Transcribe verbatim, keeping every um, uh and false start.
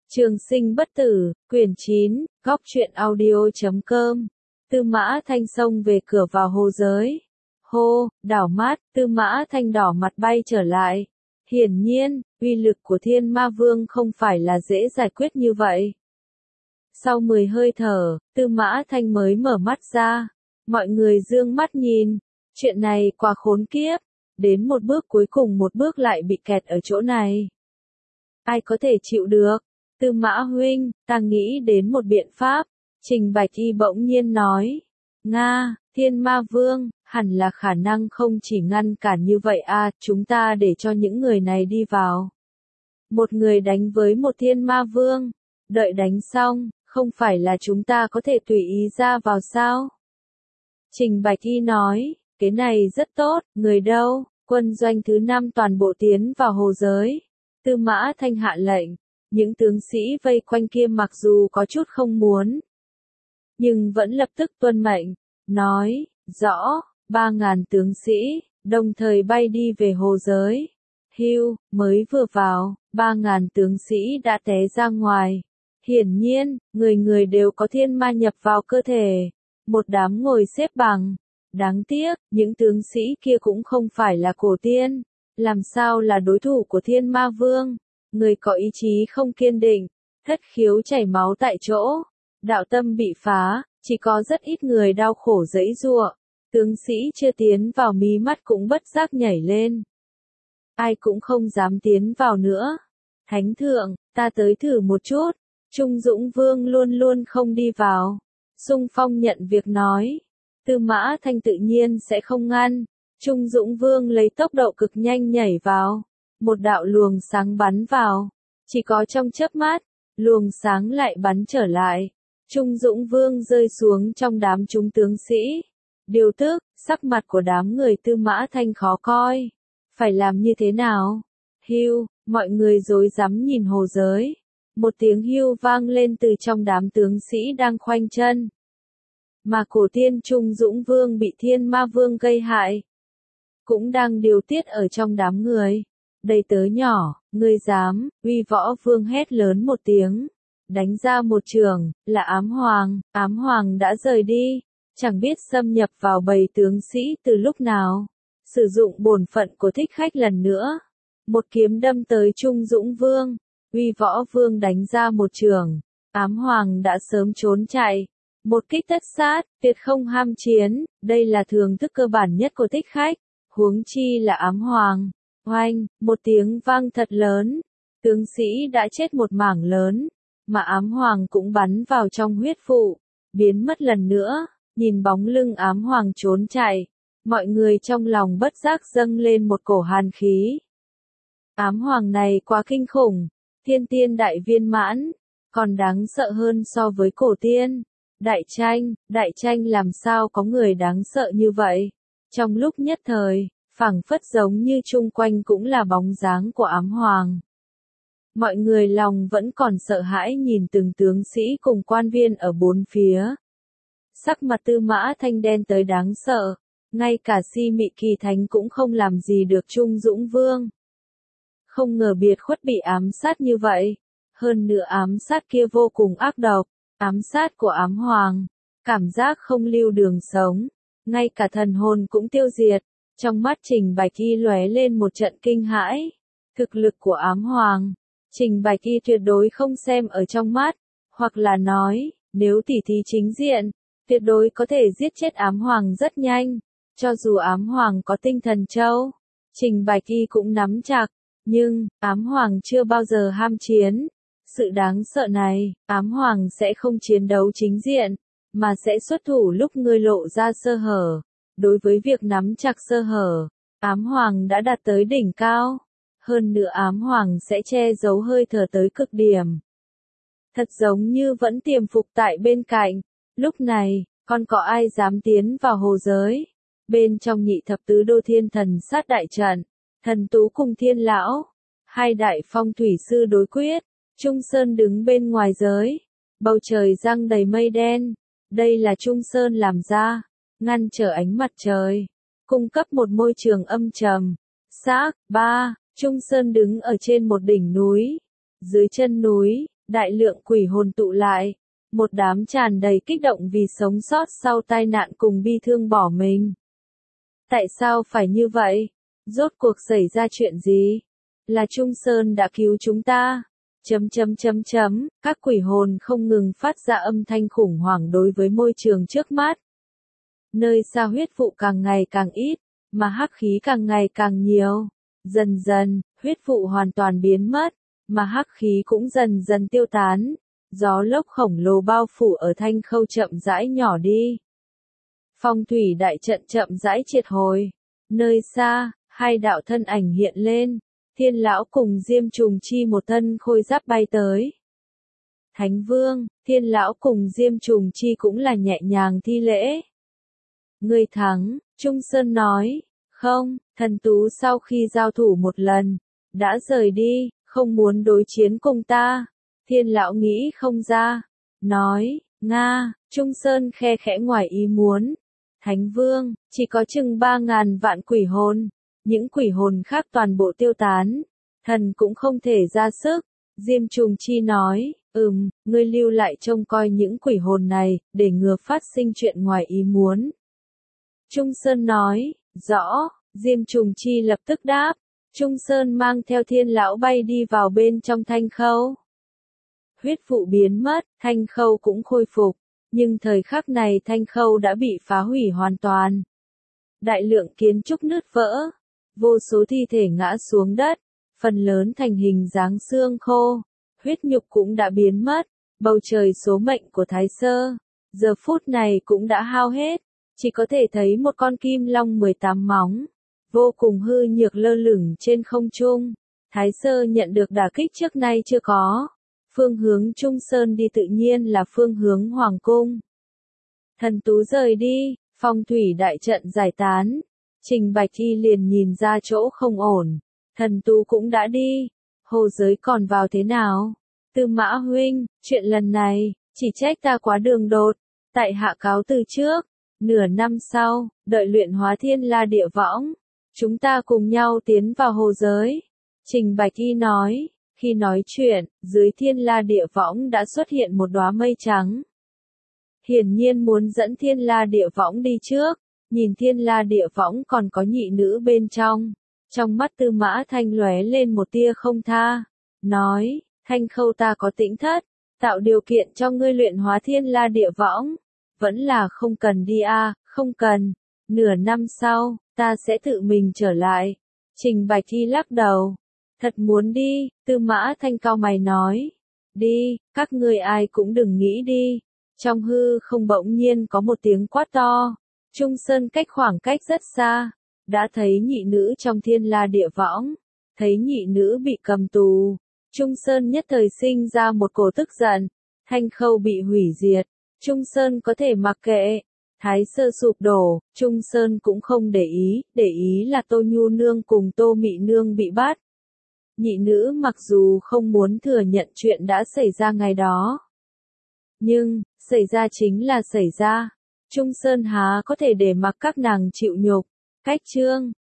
Trường sinh bất tử, quyển chín, góc truyện audio chấm com. Tư Mã Thanh xông về cửa vào hồ giới. Hô, đảo mắt, Tư Mã Thanh đỏ mặt bay trở lại. Hiển nhiên, uy lực của Thiên Ma Vương không phải là dễ giải quyết như vậy. Sau mười hơi thở, Tư Mã Thanh mới mở mắt ra. Mọi người dương mắt nhìn. Chuyện này quá khốn kiếp. Đến một bước cuối cùng một bước lại bị kẹt ở chỗ này. Ai có thể chịu được? Tư Mã huynh, ta nghĩ đến một biện pháp. Trình Bạch Y bỗng nhiên nói. Nga, Thiên Ma Vương, hẳn là khả năng không chỉ ngăn cản như vậy à, chúng ta để cho những người này đi vào. Một người đánh với một Thiên Ma Vương, đợi đánh xong, không phải là chúng ta có thể tùy ý ra vào sao? Trình Bạch Y nói, cái này rất tốt, người đâu, quân doanh thứ năm toàn bộ tiến vào hồ giới. Tư Mã Thanh hạ lệnh. Những tướng sĩ vây quanh kia mặc dù có chút không muốn, nhưng vẫn lập tức tuân mệnh, nói, rõ, ba ngàn tướng sĩ, đồng thời bay đi về hồ giới. Hưu, mới vừa vào, ba ngàn tướng sĩ đã té ra ngoài. Hiển nhiên, người người đều có thiên ma nhập vào cơ thể. Một đám ngồi xếp bằng. Đáng tiếc, những tướng sĩ kia cũng không phải là cổ tiên. Làm sao là đối thủ của Thiên Ma Vương? Người có ý chí không kiên định, thất khiếu chảy máu tại chỗ, đạo tâm bị phá, chỉ có rất ít người đau khổ giãy giụa. Tướng sĩ chưa tiến vào mí mắt cũng bất giác nhảy lên. Ai cũng không dám tiến vào nữa. Thánh thượng, ta tới thử một chút. Trung Dũng Vương luôn luôn không đi vào. Xung Phong nhận việc nói. Tư Mã Thanh tự nhiên sẽ không ngăn. Trung Dũng Vương lấy tốc độ cực nhanh nhảy vào. Một đạo luồng sáng bắn vào. Chỉ có trong chớp mắt, luồng sáng lại bắn trở lại. Trung Dũng Vương rơi xuống trong đám chúng tướng sĩ. Điều tức, sắc mặt của đám người Tư Mã Thanh khó coi. Phải làm như thế nào? Hưu, mọi người rối rắm nhìn hồ giới. Một tiếng hưu vang lên từ trong đám tướng sĩ đang khoanh chân. Mà cổ tiên Trung Dũng Vương bị Thiên Ma Vương gây hại. Cũng đang điều tiết ở trong đám người. Đầy tớ nhỏ, ngươi dám, uy võ vương hét lớn một tiếng. Đánh ra một trường, là ám hoàng, ám hoàng đã rời đi. Chẳng biết xâm nhập vào bầy tướng sĩ từ lúc nào. Sử dụng bổn phận của thích khách lần nữa. Một kiếm đâm tới Trung Dũng Vương. Uy võ vương đánh ra một trường. Ám hoàng đã sớm trốn chạy. Một kích tất sát, tuyệt không ham chiến. Đây là thường thức cơ bản nhất của thích khách. Huống chi là ám hoàng. Oanh, một tiếng vang thật lớn. Tướng sĩ đã chết một mảng lớn. Mà ám hoàng cũng bắn vào trong huyết vụ. Biến mất lần nữa. Nhìn bóng lưng ám hoàng trốn chạy. Mọi người trong lòng bất giác dâng lên một cổ hàn khí. Ám hoàng này quá kinh khủng. Thiên tiên đại viên mãn. Còn đáng sợ hơn so với cổ tiên. Đại tranh, đại tranh làm sao có người đáng sợ như vậy. Trong lúc nhất thời, phảng phất giống như chung quanh cũng là bóng dáng của ám hoàng. Mọi người lòng vẫn còn sợ hãi nhìn từng tướng sĩ cùng quan viên ở bốn phía. Sắc mặt Tư Mã Thanh đen tới đáng sợ. Ngay cả Si Mị Kỳ Thánh cũng không làm gì được Trung Dũng Vương. Không ngờ biệt khuất bị ám sát như vậy. Hơn nữa ám sát kia vô cùng ác độc. Ám sát của ám hoàng. Cảm giác không lưu đường sống. Ngay cả thần hồn cũng tiêu diệt. Trong mắt Trình Bạch Y lóe lên một trận kinh hãi. Thực lực của ám hoàng. Trình Bạch Y tuyệt đối không xem ở trong mắt. Hoặc là nói, nếu tỉ thí chính diện, tuyệt đối có thể giết chết ám hoàng rất nhanh. Cho dù ám hoàng có tinh thần châu, Trình Bạch Y cũng nắm chặt. Nhưng, ám hoàng chưa bao giờ ham chiến. Sự đáng sợ này, ám hoàng sẽ không chiến đấu chính diện, mà sẽ xuất thủ lúc ngươi lộ ra sơ hở. Đối với việc nắm chặt sơ hở, ám hoàng đã đạt tới đỉnh cao. Hơn nữa ám hoàng sẽ che giấu hơi thở tới cực điểm. Thật giống như vẫn tiềm phục tại bên cạnh. Lúc này, còn có ai dám tiến vào hồ giới? Bên trong nhị thập tứ đô thiên thần sát đại trận, thần tú cùng thiên lão, hai đại phong thủy sư đối quyết. Trung Sơn đứng bên ngoài giới. Bầu trời giăng đầy mây đen. Đây là Trung Sơn làm ra. Ngăn trở ánh mặt trời. Cung cấp một môi trường âm trầm. Xác, ba. Trung Sơn đứng ở trên một đỉnh núi. Dưới chân núi, Đại lượng quỷ hồn tụ lại, một đám tràn đầy kích động vì sống sót sau tai nạn cùng bi thương bỏ mình. Tại sao phải như vậy? Rốt cuộc xảy ra chuyện gì? Là Trung Sơn đã cứu chúng ta. Chấm chấm chấm chấm, các quỷ hồn không ngừng phát ra âm thanh khủng hoảng đối với môi trường trước mắt. Nơi xa huyết vụ càng ngày càng ít, mà hắc khí càng ngày càng nhiều. Dần dần, huyết vụ hoàn toàn biến mất, mà hắc khí cũng dần dần tiêu tán. Gió lốc khổng lồ bao phủ ở Thanh Khâu chậm rãi nhỏ đi. Phong thủy đại trận chậm rãi triệt hồi. Nơi xa, hai đạo thân ảnh hiện lên. Thiên lão cùng Diêm Trùng Chi một thân khôi giáp bay tới. Thánh Vương, Thiên lão cùng Diêm Trùng Chi cũng là nhẹ nhàng thi lễ. Người thắng, Trung Sơn nói. Không, thần tú sau khi giao thủ một lần, đã rời đi, không muốn đối chiến cùng ta. Thiên lão nghĩ không ra. Nói, Nga, Trung Sơn khe khẽ ngoài ý muốn. Thánh Vương, chỉ có chừng ba ngàn vạn quỷ hồn. Những quỷ hồn khác toàn bộ tiêu tán. Thần cũng không thể ra sức. Diêm Trùng Chi nói, ừm, ngươi lưu lại trông coi những quỷ hồn này, để ngừa phát sinh chuyện ngoài ý muốn. Trung Sơn nói, rõ, Diêm Trùng Chi lập tức đáp. Trung Sơn mang theo Thiên lão bay đi vào bên trong Thanh Khâu. Huyết vụ biến mất, Thanh Khâu cũng khôi phục. Nhưng thời khắc này Thanh Khâu đã bị phá hủy hoàn toàn. Đại lượng kiến trúc nứt vỡ. Vô số thi thể ngã xuống đất. Phần lớn thành hình dáng xương khô. Huyết nhục cũng đã biến mất. Bầu trời số mệnh của Thái Sơ. Giờ phút này cũng đã hao hết. Chỉ có thể thấy một con kim long mười tám móng. Vô cùng hư nhược lơ lửng trên không trung. Thái Sơ nhận được đả kích trước nay chưa có. Phương hướng Trung Sơn đi tự nhiên là phương hướng Hoàng Cung. Thần tú rời đi, phong thủy đại trận giải tán. Trình Bạch Y liền nhìn ra chỗ không ổn. Thần tú cũng đã đi. Hồ giới còn vào thế nào? Tư Mã huynh, chuyện lần này, chỉ trách ta quá đường đột. Tại hạ cáo từ trước. Nửa năm sau, đợi luyện hóa thiên la địa võng. Chúng ta cùng nhau tiến vào hồ giới. Trình Bạch Y nói. Khi nói chuyện, dưới thiên la địa võng đã xuất hiện một đóa mây trắng. Hiển nhiên muốn dẫn thiên la địa võng đi trước. Nhìn thiên la địa võng còn có nhị nữ bên trong. Trong mắt Tư Mã Thanh lóe lên một tia không tha. Nói, Thanh Khâu ta có tĩnh thất. Tạo điều kiện cho ngươi luyện hóa thiên la địa võng. Vẫn là không cần đi a, à, không cần. Nửa năm sau, ta sẽ tự mình trở lại. Trình Bạch Y lắc đầu. Thật muốn đi, Tư Mã Thanh cau mày nói. Đi, các ngươi ai cũng đừng nghĩ đi. Trong hư không bỗng nhiên có một tiếng quát to. Trung Sơn cách khoảng cách rất xa. Đã thấy nhị nữ trong thiên la địa võng. Thấy nhị nữ bị cầm tù. Trung Sơn nhất thời sinh ra một cổ tức giận. Thanh Khâu bị hủy diệt. Trung Sơn có thể mặc kệ. Thái Sơ sụp đổ, Trung Sơn cũng không để ý. Để ý là Tô Nhu Nương cùng Tô Mị Nương bị bắt. Nhị nữ mặc dù không muốn thừa nhận chuyện đã xảy ra ngày đó. Nhưng, xảy ra chính là xảy ra. Trung Sơn há có thể để mặc các nàng chịu nhục. Cách chương